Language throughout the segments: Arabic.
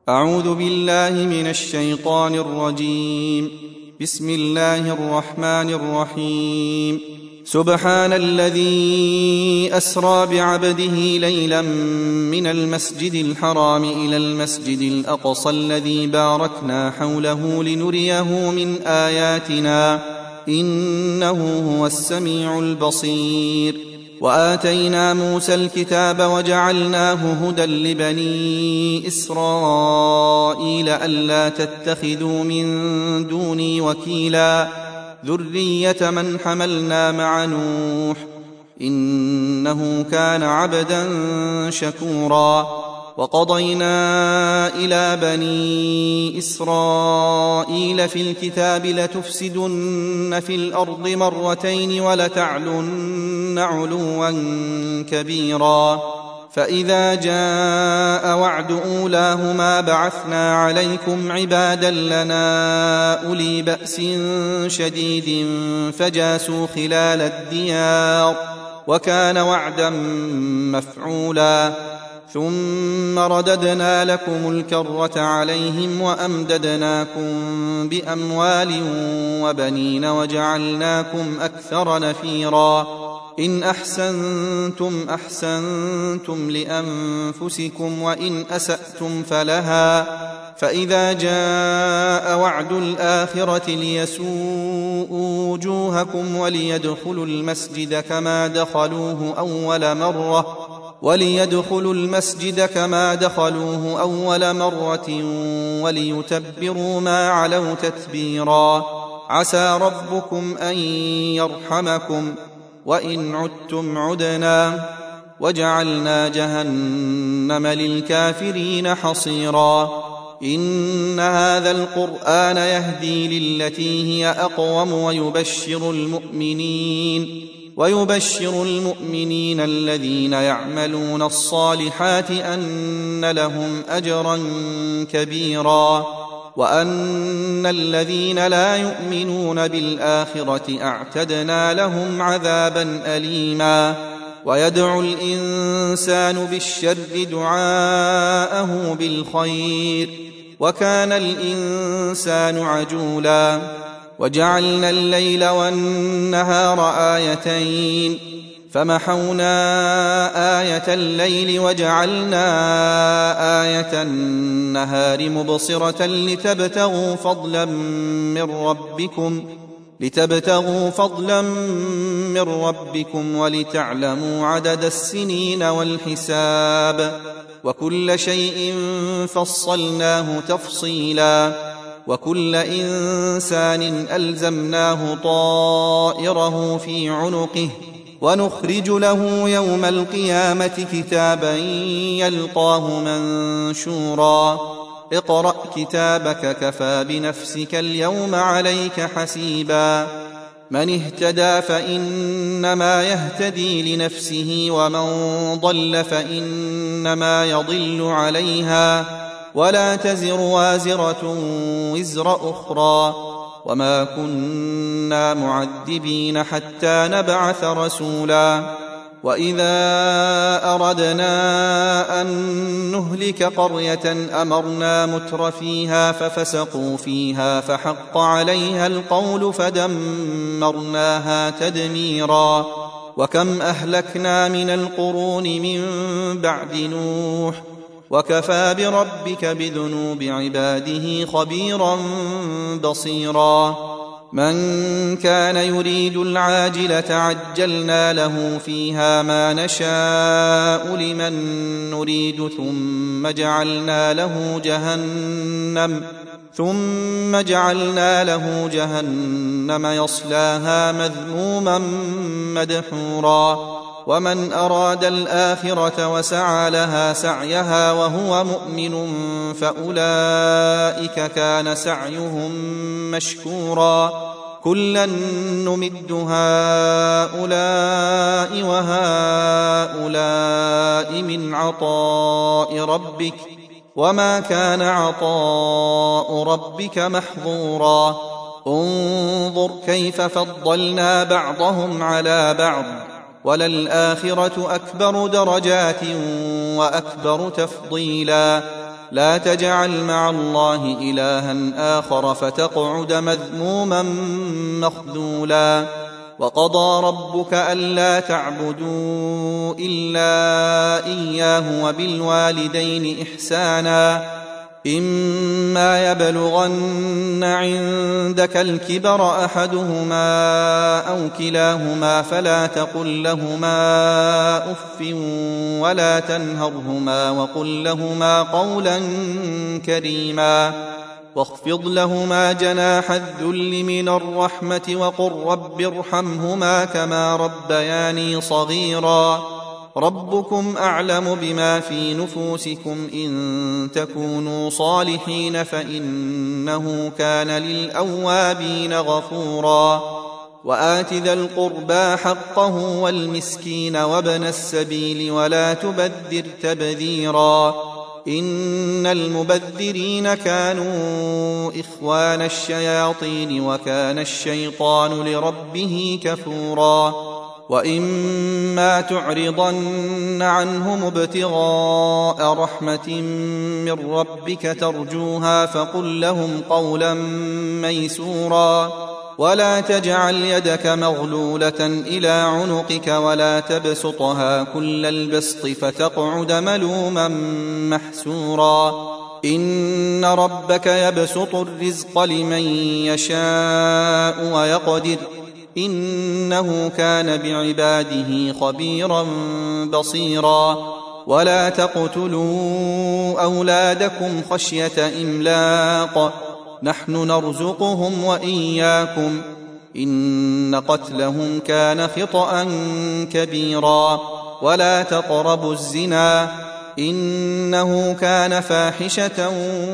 أعوذ بالله من الشيطان الرجيم. بسم الله الرحمن الرحيم. سبحان الذي أسرى بعبده ليلا من المسجد الحرام إلى المسجد الأقصى الذي باركنا حوله لنريه من آياتنا إنه هو السميع البصير. وآتينا موسى الكتاب وجعلناه هدى لبني إسرائيل ألا تتخذوا من دوني وكيلا ذرية من حملنا مع نوح إنه كان عبدا شكورا. وقضينا إلى بني إسرائيل في الكتاب لتفسدن في الأرض مرتين ولتعلن علوا كبيرا. فإذا جاء وعد أولاهما بعثنا عليكم عبادا لنا أولي بأس شديد فجاسوا خلال الديار وكان وعدا مفعولا. ثم رددنا لكم الكرة عليهم وأمددناكم بأموال وبنين وجعلناكم أكثر نفيرا. إن أحسنتم أحسنتم لأنفسكم وإن أسأتم فلها. فإذا جاء وعد الآخرة ليسوءوا وجوهكم وليدخلوا المسجد كما دخلوه أول مرة وليتبروا ما علوا تتبيرا. عسى ربكم أن يرحمكم وإن عدتم عدنا وجعلنا جهنم للكافرين حصيرا. إن هذا القرآن يهدي للتي هي أقوم ويبشر المؤمنين الذين يعملون الصالحات أن لهم أجرا كبيرا وأن الذين لا يؤمنون بالآخرة أعتدنا لهم عذابا أليما. ويدعو الإنسان بالشر دعاءه بالخير وكان الإنسان عجولا. وجعلنا الليل والنهار آيتين فمحونا آية الليل وجعلنا آية النهار مبصرة لتبتغوا فضلا من ربكم ولتعلموا عدد السنين والحساب وكل شيء فصلناه تفصيلا. وكل إنسان ألزمناه طائره في عنقه ونخرج له يوم القيامة كتابا يلقاه منشورا. اقرأ كتابك كفى بنفسك اليوم عليك حسيبا. من اهتدى فإنما يهتدي لنفسه ومن ضل فإنما يضل عليها ولا تزر وازرة وزر أخرى وما كنا معذبين حتى نبعث رسولا. وإذا أردنا أن نهلك قرية أمرنا متر فيها ففسقوا فيها فحق عليها القول فدمرناها تدميرا. وكم أهلكنا من القرون من بعد نوح وكفى بربك بذنوب عباده خبيرا بصيرا. من كان يريد العاجلة عجلنا له فيها ما نشاء لمن نريد ثم جعلنا له جهنم يصلاها مذموما مدحورا. ومن أراد الآخرة وسعى لها سعيها وهو مؤمن فأولئك كان سعيهم مشكورا. كلا نمد هؤلاء وهؤلاء من عطاء ربك وما كان عطاء ربك محظورا. انظر كيف فضلنا بعضهم على بعض وللآخرة أكبر درجات وأكبر تفضيلا. لا تجعل مع الله إلها آخر فتقعد مذموما مخذولا وقضى ربك ألا تعبدوا إلا إياه وبالوالدين إحسانا إما يبلغن عندك الكبر أحدهما أو كلاهما فلا تقل لهما أف ولا تنهرهما وقل لهما قولا كريما واخفض لهما جناح الذل من الرحمة وقل رب ارحمهما كما ربياني صغيرا ربكم أعلم بما في نفوسكم إن تكونوا صالحين فإنه كان للأوابين غفورا وآت ذا القربى حقه والمسكين وابن السبيل ولا تبذر تبذيرا إن المبذرين كانوا إخوان الشياطين وكان الشيطان لربه كفورا وإما تعرضن عنهم ابتغاء رحمة من ربك ترجوها فقل لهم قولا ميسورا ولا تجعل يدك مغلولة إلى عنقك ولا تبسطها كل البسط فتقعد ملوما محسورا إن ربك يبسط الرزق لمن يشاء ويقدر إنه كان بعباده خبيرا بصيرا ولا تقتلوا أولادكم خشية إملاق نحن نرزقهم وإياكم إن قتلهم كان خطأ كبيرا ولا تقربوا الزنا إنه كان فاحشة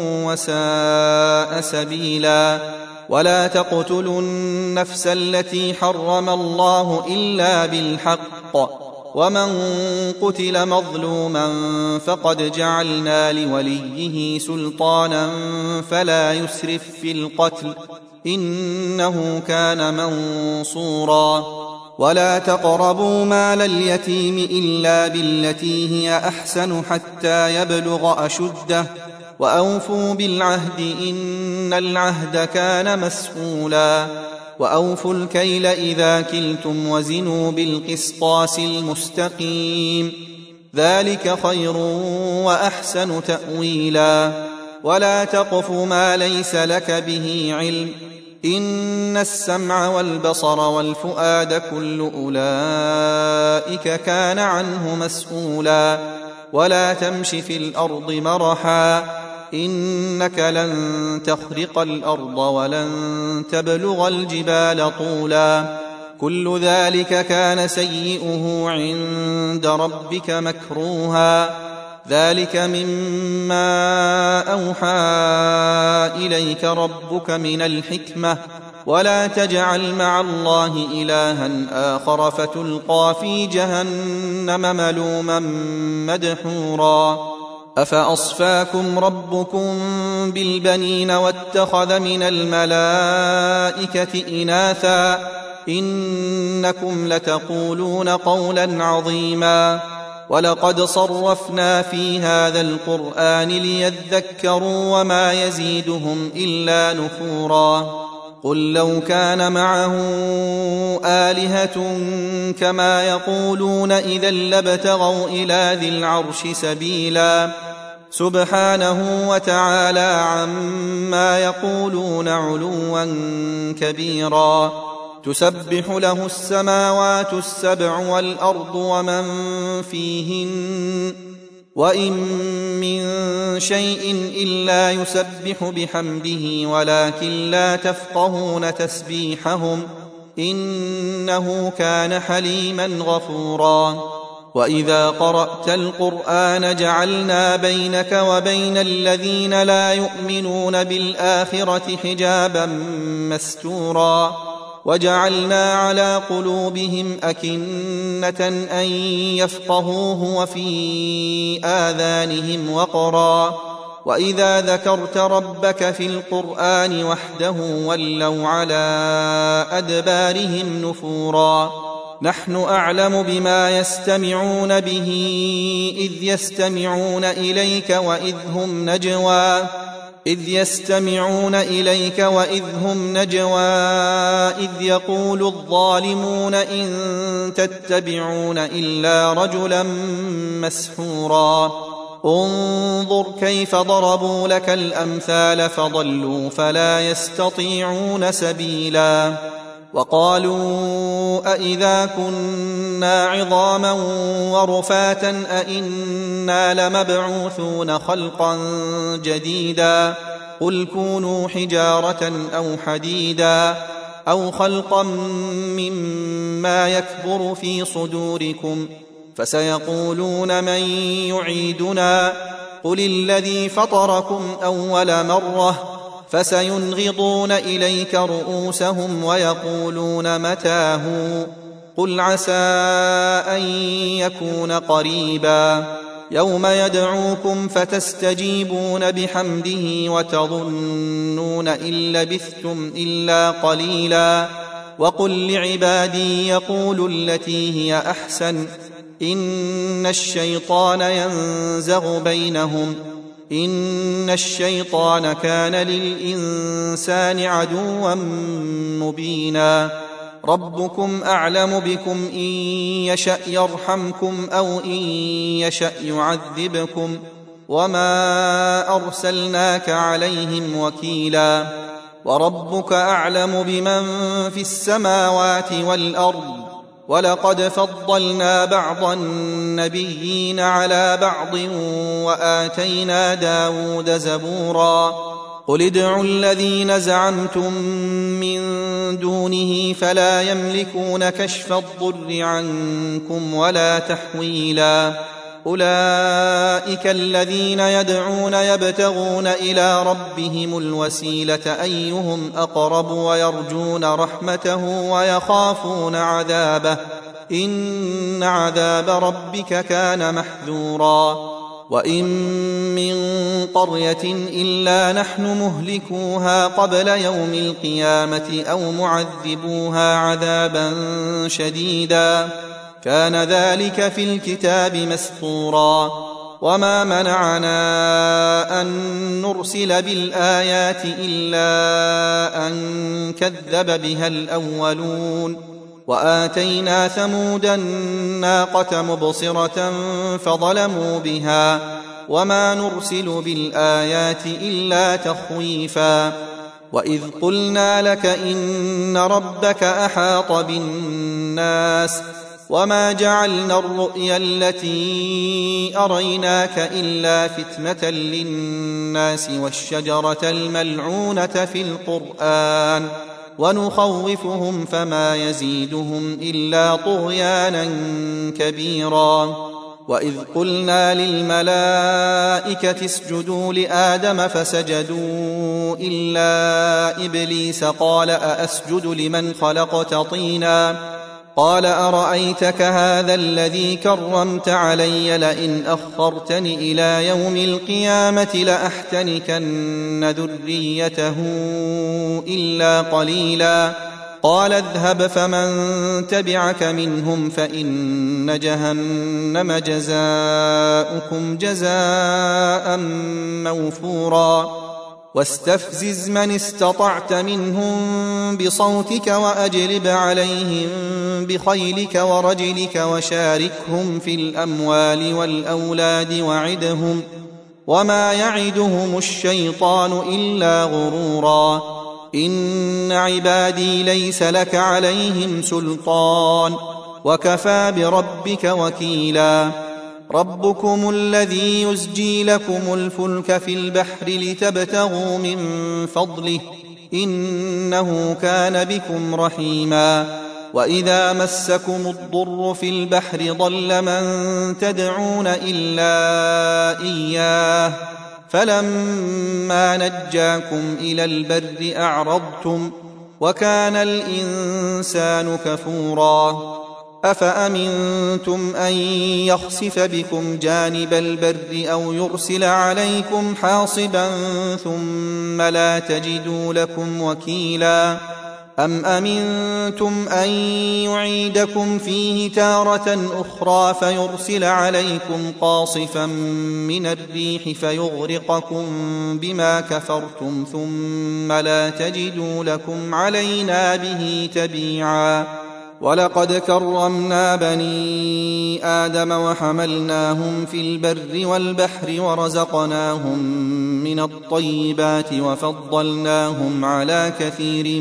وساء سبيلا ولا تقتلوا النفس التي حرم الله إلا بالحق ومن قتل مظلوما فقد جعلنا لوليه سلطانا فلا يسرف في القتل إنه كان منصورا ولا تقربوا مال اليتيم إلا بالتي هي أحسن حتى يبلغ أشده وأوفوا بالعهد إن العهد كان مسؤولا وأوفوا الكيل إذا كلتم وزنوا بالقسطاس المستقيم ذلك خير وأحسن تأويلا ولا تقف ما ليس لك به علم إن السمع والبصر والفؤاد كل أولئك كان عنه مسؤولا ولا تمش في الأرض مرحا إنك لن تخرق الأرض ولن تبلغ الجبال طولا كل ذلك كان سيئه عند ربك مكروها ذلك مما أوحى إليك ربك من الحكمة ولا تجعل مع الله إلها آخر فتلقى في جهنم ملوما مدحورا أفأصفاكم ربكم بالبنين واتخذ من الملائكة إناثا إنكم لتقولون قولا عظيما ولقد صرفنا في هذا القرآن ليذكروا وما يزيدهم إلا نفورا قل لو كان معه آلهة كما يقولون إذا لابتغوا إلى ذي العرش سبيلا سبحانه وتعالى عما يقولون علوا كبيرا تسبح له السماوات السبع والأرض ومن فيهن وإن من شيء إلا يسبح بحمده ولكن لا تفقهون تسبيحهم إنه كان حليما غفورا وإذا قرأت القرآن جعلنا بينك وبين الذين لا يؤمنون بالآخرة حجابا مستورا وجعلنا على قلوبهم أكنة أن يفقهوه وفي آذانهم وقرا وإذا ذكرت ربك في القرآن وحده ولوا على أدبارهم نفورا نحن أعلم بما يستمعون به إذ يستمعون إليك وإذ هم نجوى إذ يقول الظالمون إن تتبعون إلا رجلا مسحورا انظر كيف ضربوا لك الأمثال فضلوا فلا يستطيعون سبيلا وقالوا أئذا كنا عظاما ورفاتا أئنا لمبعوثون خلقا جديدا قل كونوا حجارة أو حديدا أو خلقا مما يكبر في صدوركم فسيقولون من يعيدنا قل الذي فطركم أول مرة فسينغضون إليك رؤوسهم ويقولون متى هو قل عسى أن يكون قريبا يوم يدعوكم فتستجيبون بحمده وتظنون إن لبثتم إلا قليلا وقل لعبادي يقولوا التي هي أحسن إن الشيطان ينزغ بينهم إن الشيطان كان للإنسان عدوا مبينا ربكم أعلم بكم إن يشأ يرحمكم أو إن يشأ يعذبكم وما أرسلناك عليهم وكيلا وربك أعلم بمن في السماوات والأرض ولقد فضلنا بعض النبيين على بعض وآتينا داود زبورا قل ادعوا الذين زعمتم من دونه فلا يملكون كشف الضر عنكم ولا تحويلا أولئك الذين يدعون يبتغون إلى ربهم الوسيلة أيهم أقرب ويرجون رحمته ويخافون عذابه إن عذاب ربك كان محذورا وإن من قرية إلا نحن مهلكوها قبل يوم القيامة أو معذبوها عذابا شديدا كان ذلك في الكتاب مسطورا وما منعنا أن نرسل بالآيات إلا أن كذب بها الأولون وآتينا ثمود الناقة مبصرة فظلموا بها وما نرسل بالآيات إلا تخويفا وإذ قلنا لك إن ربك أحاط بالناس وما جعلنا الرؤيا التي أريناك إلا فتنة للناس والشجرة الملعونة في القرآن ونخوفهم فما يزيدهم إلا طغيانا كبيرا وإذ قلنا للملائكة اسجدوا لآدم فسجدوا إلا إبليس قال أأسجد لمن خلقت طينا قال أرأيتك هذا الذي كرمت علي لئن أخرتني إلى يوم القيامة لأحتنكن ذريته إلا قليلا قال اذهب فمن تبعك منهم فإن جهنم جزاؤكم جزاء موفورا واستفزز من استطعت منهم بصوتك وأجلب عليهم بخيلك ورجلك وشاركهم في الأموال والأولاد وعدهم وما يعدهم الشيطان إلا غرورا إن عبادي ليس لك عليهم سلطان وكفى بربك وكيلا ربكم الذي يزجي لكم الفلك في البحر لتبتغوا من فضله إنه كان بكم رحيما وإذا مسكم الضر في البحر ضل من تدعون إلا إياه فلما نجاكم إلى البر أعرضتم وكان الإنسان كفورا أفأمنتم أن يخسف بكم جانب البر أو يرسل عليكم حاصبا ثم لا تجدوا لكم وكيلا أم أمنتم أن يعيدكم فيه تارة أخرى فيرسل عليكم قاصفا من الريح فيغرقكم بما كفرتم ثم لا تجدوا لكم علينا به تبيعا. ولقد كرمنا بني آدم وحملناهم في البر والبحر ورزقناهم من الطيبات وفضلناهم على كثير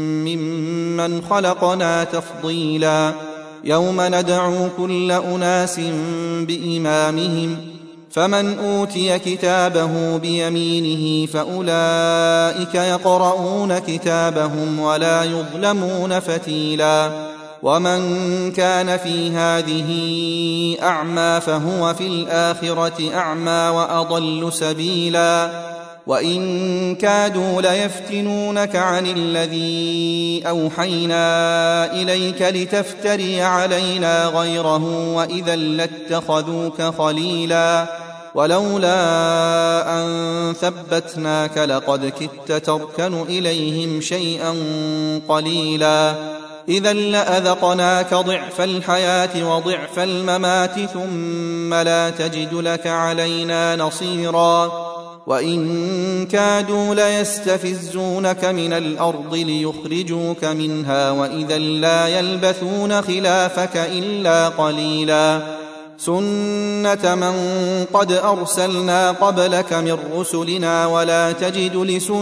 ممن خلقنا تفضيلا. يوم ندعو كل أناس بإمامهم فمن أوتي كتابه بيمينه فأولئك يقرؤون كتابهم ولا يظلمون فتيلا. ومن كان في هذه أعمى فهو في الآخرة أعمى وأضل سبيلا. وإن كادوا ليفتنونك عن الذي أوحينا إليك لتفتري علينا غيره وإذا لاتخذوك خليلا. ولولا أن ثبتناك لقد كدت تركن إليهم شيئا قليلا. إذا لأذقناك ضعف الحياة وضعف الممات ثم لا تجد لك علينا نصيرا. وإن كادوا ليستفزونك من الأرض ليخرجوك منها وإذا لا يلبثون خلافك إلا قليلا. سنة من قد أرسلنا قبلك من رسلنا ولا تجد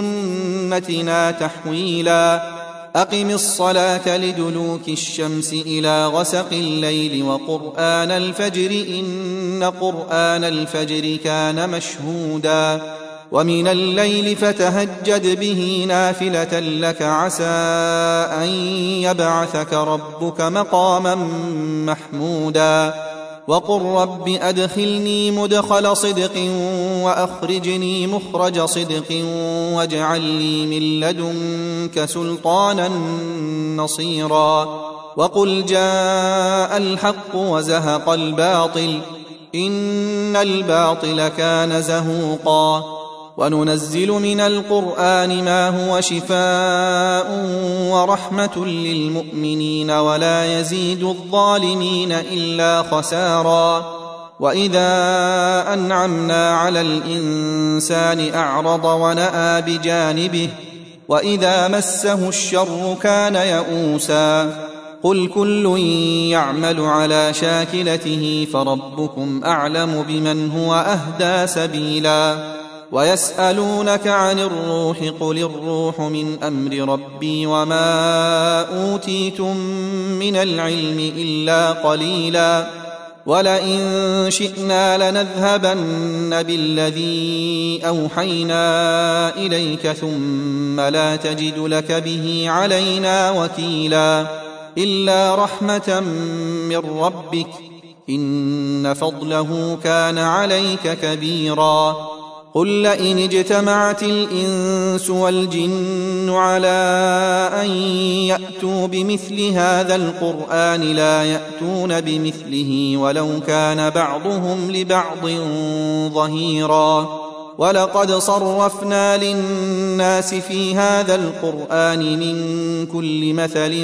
لسنتنا تحويلا. أقم الصلاة لدلوك الشمس إلى غسق الليل وقرآن الفجر إن قرآن الفجر كان مشهودا. ومن الليل فتهجد به نافلة لك عسى أن يبعثك ربك مقاما محمودا. وقل رب أدخلني مدخل صدق وأخرجني مخرج صدق واجعل لي من لدنك سلطانا نصيرا. وقل جاء الحق وزهق الباطل إن الباطل كان زهوقا. وننزل من القرآن ما هو شفاء ورحمة للمؤمنين ولا يزيد الظالمين إلا خسارا. وإذا أنعمنا على الإنسان أعرض ونأى بجانبه وإذا مسه الشر كان يئوسا. قل كل يعمل على شاكلته فربكم أعلم بمن هو أهدى سبيلا. ويسألونك عن الروح قل الروح من أمر ربي وما أوتيتم من العلم إلا قليلا. ولئن شئنا لنذهبن بالذي أوحينا إليك ثم لا تجد لك به علينا وكيلا. إلا رحمة من ربك إن فضله كان عليك كبيرا. قل لئن اجتمعت الإنس والجن على أن يأتوا بمثل هذا القرآن لا يأتون بمثله ولو كان بعضهم لبعض ظهيرا. ولقد صرفنا للناس في هذا القرآن من كل مثل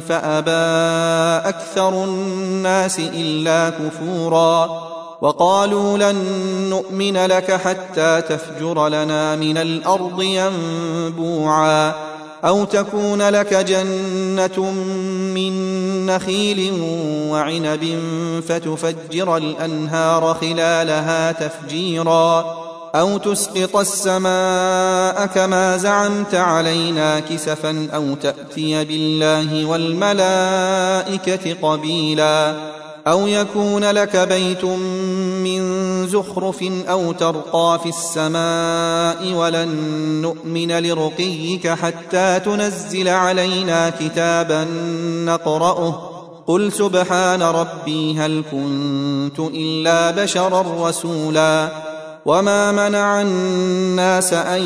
فأبى أكثر الناس إلا كفورا. وقالوا لن نؤمن لك حتى تفجر لنا من الأرض ينبوعا أو تكون لك جنة من نخيل وعنب فتفجر الأنهار خلالها تفجيرا أو تسقط السماء كما زعمت علينا كسفا أو تأتي بالله والملائكة قبيلا أو يكون لك بيت من زخرف أو ترقى في السماء ولن نؤمن لرقيك حتى تنزل علينا كتابا نقرأه قل سبحان ربي هل كنت إلا بشرا رسولا. وما منع الناس أن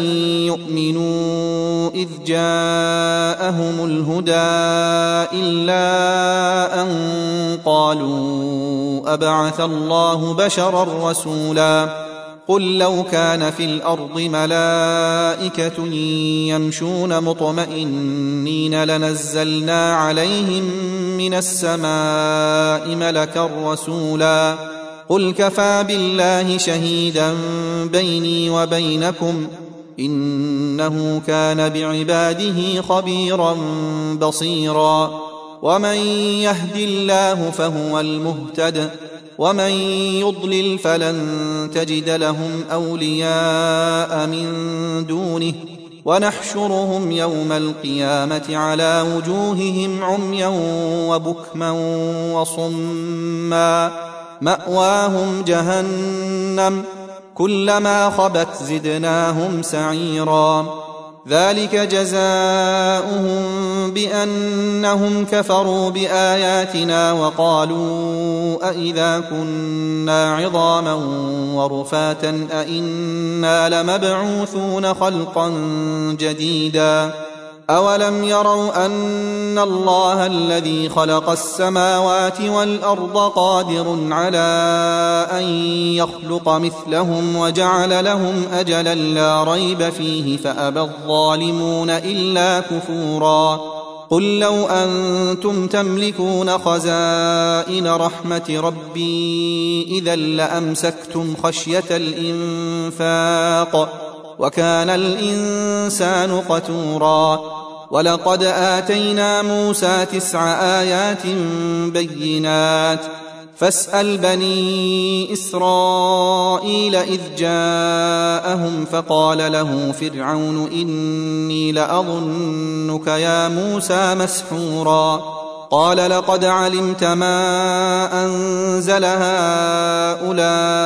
يؤمنوا إذ جاءهم الهدى إلا أن قالوا أبعث الله بشرا رسولا. قل لو كان في الأرض ملائكة يمشون مطمئنين لنزلنا عليهم من السماء ملكا رسولا قل كفى بالله شهيدا بيني وبينكم إنه كان بعباده خبيرا بصيرا ومن يهد الله فهو المهتد ومن يضلل فلن تجد لهم أولياء من دونه ونحشرهم يوم القيامة على وجوههم عميا وبكما وصما مأواهم جهنم كلما خبت زدناهم سعيرا ذلك جزاؤهم بأنهم كفروا بآياتنا وقالوا أئذا كنا عظاما ورفاتا أئنا لمبعوثون خلقا جديدا أولم يروا أن الله الذي خلق السماوات والأرض قادر على أن يخلق مثلهم وجعل لهم أجلا لا ريب فيه فأبى الظالمون إلا كفورا قل لو أنتم تملكون خزائن رحمة ربي إذا لأمسكتم خشية الإنفاق وكان الإنسان قتورا ولقد آتينا موسى 9 آيات بينات فاسأل بني إسرائيل إذ جاءهم فقال له فرعون إني لأظنك يا موسى مسحورا قال لقد علمت ما أنزل هؤلاء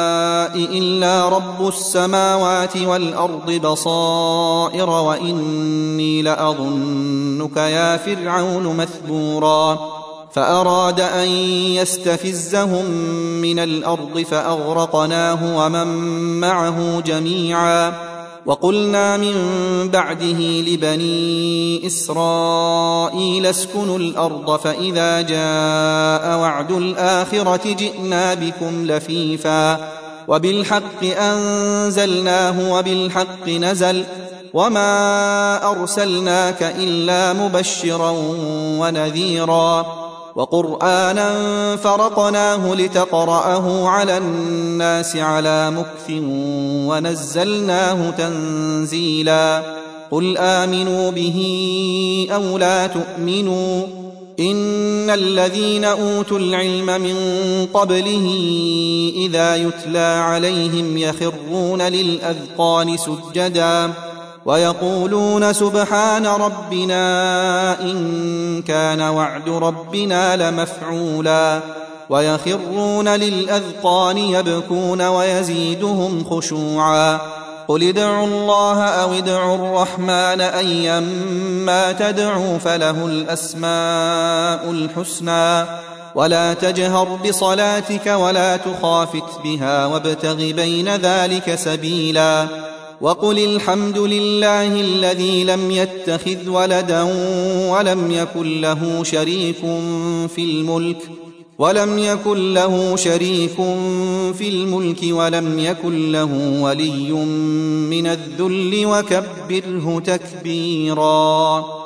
إلا رب السماوات والأرض بصائر وإني لأظنك يا فرعون مثبورا فأراد أن يستفزهم من الأرض فأغرقناه ومن معه جميعا وقلنا من بعده لبني إسرائيل اسكنوا الأرض فإذا جاء وعد الآخرة جئنا بكم لفيفا وبالحق أنزلناه وبالحق نزل وما أرسلناك إلا مبشرا ونذيرا وقرآنا فرقناه لتقرأه على الناس على مكث ونزلناه تنزيلا قل آمنوا به أو لا تؤمنوا إن الذين أوتوا العلم من قبله إذا يتلى عليهم يخرون للأذقان سجدا ويقولون سبحان ربنا إن كان وعد ربنا لمفعولا ويخرون للأذقان يبكون ويزيدهم خشوعا قل ادعوا الله أو ادعوا الرحمن أيما تدعوا فله الأسماء الحسنى ولا تجهر بصلاتك ولا تخافت بها وابتغ بين ذلك سبيلا وقل الحمد لله الذي لم يتخذ ولدا ولم يكن له شريك في الملك ولم يكن له ولي من الذل وكبره تكبيرا.